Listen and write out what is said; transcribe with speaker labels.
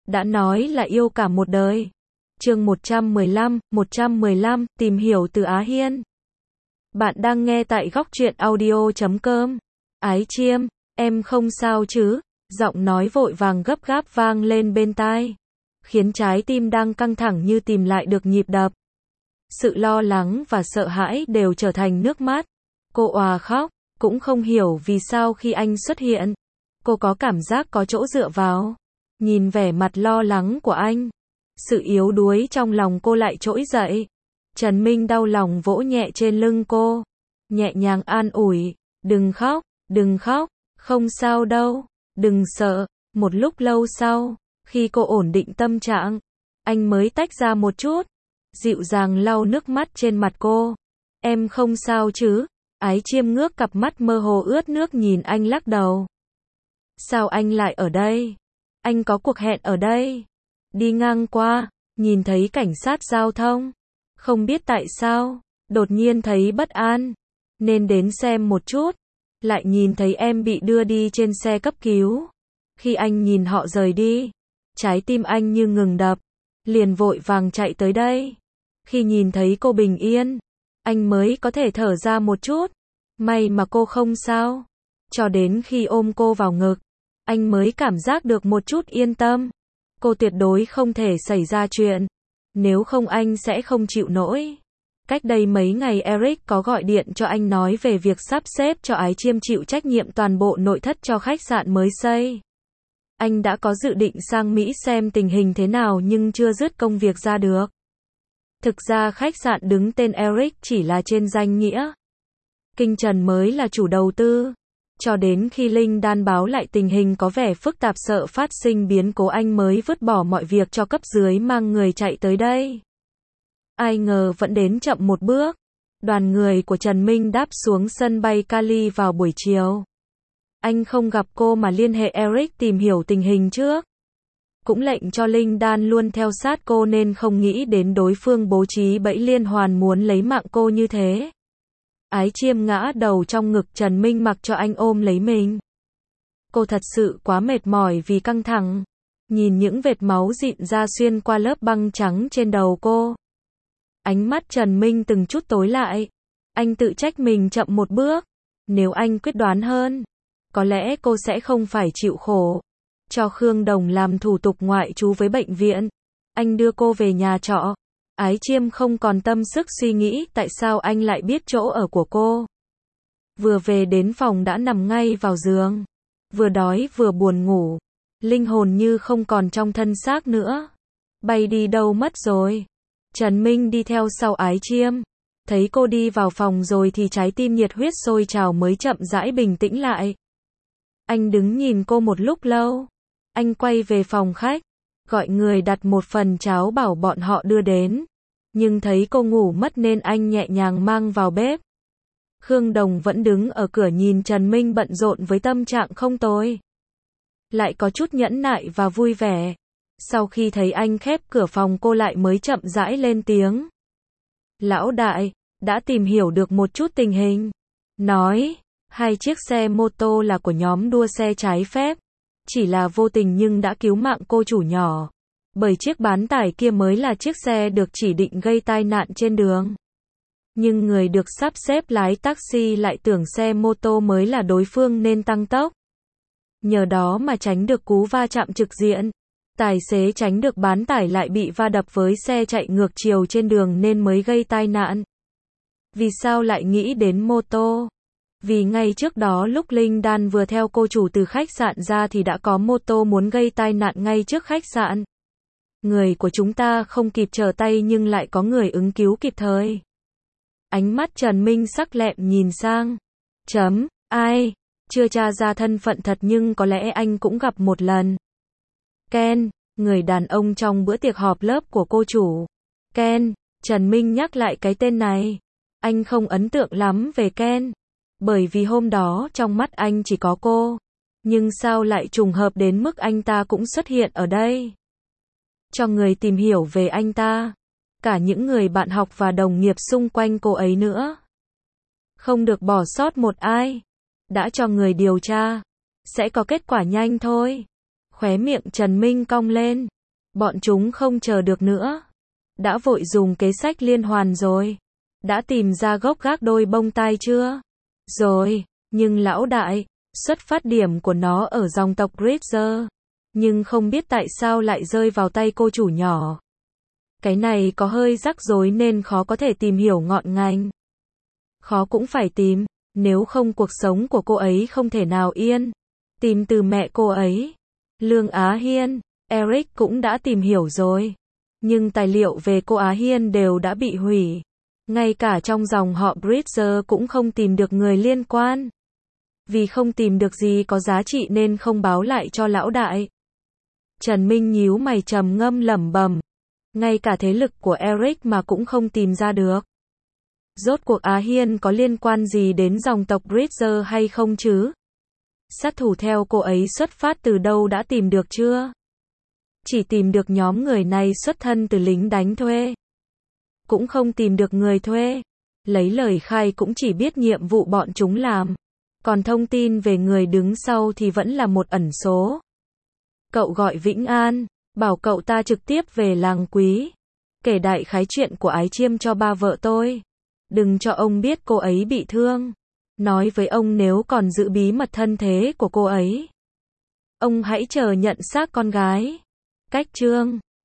Speaker 1: đã nói là yêu cả một đời. Chương 115, tìm hiểu từ Á Hiên. Bạn đang nghe tại góc truyện audio.com. Ái Chiêm, em không sao chứ? Giọng nói vội vàng gấp gáp vang lên bên tai, khiến trái tim đang căng thẳng như tìm lại được nhịp đập. Sự lo lắng và sợ hãi đều trở thành nước mắt. Cô òa khóc, cũng không hiểu vì sao khi anh xuất hiện, cô có cảm giác có chỗ dựa vào. Nhìn vẻ mặt lo lắng của anh, sự yếu đuối trong lòng cô lại trỗi dậy. Trần Minh đau lòng vỗ nhẹ trên lưng cô, nhẹ nhàng an ủi, đừng khóc, không sao đâu, đừng sợ. Một lúc lâu sau, khi cô ổn định tâm trạng, anh mới tách ra một chút, dịu dàng lau nước mắt trên mặt cô. Em không sao chứ? Ái Chiêm ngước cặp mắt mơ hồ ướt nước nhìn anh lắc đầu. Sao anh lại ở đây? Anh có cuộc hẹn ở đây. Đi ngang qua, nhìn thấy cảnh sát giao thông. Không biết tại sao, đột nhiên thấy bất an, nên đến xem một chút. Lại nhìn thấy em bị đưa đi trên xe cấp cứu. Khi anh nhìn họ rời đi, trái tim anh như ngừng đập, liền vội vàng chạy tới đây. Khi nhìn thấy cô bình yên, anh mới có thể thở ra một chút. May mà cô không sao. Cho đến khi ôm cô vào ngực, anh mới cảm giác được một chút yên tâm. Cô tuyệt đối không thể xảy ra chuyện, nếu không anh sẽ không chịu nổi. Cách đây mấy ngày Eric có gọi điện cho anh nói về việc sắp xếp cho Ái Chiêm chịu trách nhiệm toàn bộ nội thất cho khách sạn mới xây. Anh đã có dự định sang Mỹ xem tình hình thế nào nhưng chưa dứt công việc ra được. Thực ra khách sạn đứng tên Eric chỉ là trên danh nghĩa. Kinh Trần mới là chủ đầu tư. Cho đến khi Linh Đan báo lại tình hình có vẻ phức tạp sợ phát sinh biến cố anh mới vứt bỏ mọi việc cho cấp dưới mang người chạy tới đây. Ai ngờ vẫn đến chậm một bước. Đoàn người của Trần Minh đáp xuống sân bay Cali vào buổi chiều. Anh không gặp cô mà liên hệ Eric tìm hiểu tình hình trước. Cũng lệnh cho Linh Đan luôn theo sát cô nên không nghĩ đến đối phương bố trí bẫy liên hoàn muốn lấy mạng cô như thế. Ái Chiêm ngã đầu trong ngực Trần Minh mặc cho anh ôm lấy mình. Cô thật sự quá mệt mỏi vì căng thẳng. Nhìn những vệt máu rịn ra xuyên qua lớp băng trắng trên đầu cô. Ánh mắt Trần Minh từng chút tối lại. Anh tự trách mình chậm một bước. Nếu anh quyết đoán hơn, có lẽ cô sẽ không phải chịu khổ. Cho Khương Đồng làm thủ tục ngoại trú với bệnh viện. Anh đưa cô về nhà trọ. Ái Chiêm không còn tâm sức suy nghĩ tại sao anh lại biết chỗ ở của cô. Vừa về đến phòng đã nằm ngay vào giường. Vừa đói vừa buồn ngủ. Linh hồn như không còn trong thân xác nữa. Bay đi đâu mất rồi. Trần Minh đi theo sau Ái Chiêm. Thấy cô đi vào phòng rồi thì trái tim nhiệt huyết sôi trào mới chậm rãi bình tĩnh lại. Anh đứng nhìn cô một lúc lâu. Anh quay về phòng khách, gọi người đặt một phần cháo bảo bọn họ đưa đến. Nhưng thấy cô ngủ mất nên anh nhẹ nhàng mang vào bếp. Khương Đồng vẫn đứng ở cửa nhìn Trần Minh bận rộn với tâm trạng không tồi. Lại có chút nhẫn nại và vui vẻ. Sau khi thấy anh khép cửa phòng cô lại mới chậm rãi lên tiếng. Lão đại, đã tìm hiểu được một chút tình hình. Nói, 2 chiếc xe mô tô là của nhóm đua xe trái phép. Chỉ là vô tình nhưng đã cứu mạng cô chủ nhỏ. Bởi chiếc bán tải kia mới là chiếc xe được chỉ định gây tai nạn trên đường. Nhưng người được sắp xếp lái taxi lại tưởng xe mô tô mới là đối phương nên tăng tốc. Nhờ đó mà tránh được cú va chạm trực diện. Tài xế tránh được bán tải lại bị va đập với xe chạy ngược chiều trên đường nên mới gây tai nạn. Vì sao lại nghĩ đến mô tô? Vì ngay trước đó lúc Linh Đan vừa theo cô chủ từ khách sạn ra thì đã có mô tô muốn gây tai nạn ngay trước khách sạn. Người của chúng ta không kịp trở tay nhưng lại có người ứng cứu kịp thời. Ánh mắt Trần Minh sắc lẹm nhìn sang. Ai? Chưa tra ra thân phận thật nhưng có lẽ anh cũng gặp một lần. Ken, người đàn ông trong bữa tiệc họp lớp của cô chủ. Ken, Trần Minh nhắc lại cái tên này. Anh không ấn tượng lắm về Ken. Bởi vì hôm đó trong mắt anh chỉ có cô. Nhưng sao lại trùng hợp đến mức anh ta cũng xuất hiện ở đây? Cho người tìm hiểu về anh ta. Cả những người bạn học và đồng nghiệp xung quanh cô ấy nữa. Không được bỏ sót một ai. Đã cho người điều tra. Sẽ có kết quả nhanh thôi. Khóe miệng Trần Minh cong lên. Bọn chúng không chờ được nữa. Đã vội dùng kế sách liên hoàn rồi. Đã tìm ra gốc gác đôi bông tai chưa? Rồi, nhưng lão đại, xuất phát điểm của nó ở dòng tộc Bridger. Nhưng không biết tại sao lại rơi vào tay cô chủ nhỏ. Cái này có hơi rắc rối nên khó có thể tìm hiểu ngọn ngành. Khó cũng phải tìm, nếu không cuộc sống của cô ấy không thể nào yên. Tìm từ mẹ cô ấy. Lương Á Hiên, Eric cũng đã tìm hiểu rồi. Nhưng tài liệu về cô Á Hiên đều đã bị hủy. Ngay cả trong dòng họ Bridger cũng không tìm được người liên quan. Vì không tìm được gì có giá trị nên không báo lại cho lão đại. Trần Minh nhíu mày trầm ngâm lẩm bẩm. Ngay cả thế lực của Eric mà cũng không tìm ra được. Rốt cuộc Á Hiên có liên quan gì đến dòng tộc Bridger hay không chứ? Sát thủ theo cô ấy xuất phát từ đâu đã tìm được chưa? Chỉ tìm được nhóm người này xuất thân từ lính đánh thuê. Cũng không tìm được người thuê. Lấy lời khai cũng chỉ biết nhiệm vụ bọn chúng làm. Còn thông tin về người đứng sau thì vẫn là một ẩn số. Cậu gọi Vĩnh An, bảo cậu ta trực tiếp về làng Quý. Kể đại khái chuyện của Ái Chiêm cho ba vợ tôi. Đừng cho ông biết cô ấy bị thương. Nói với ông nếu còn giữ bí mật thân thế của cô ấy. Ông hãy chờ nhận xác con gái. Cách chương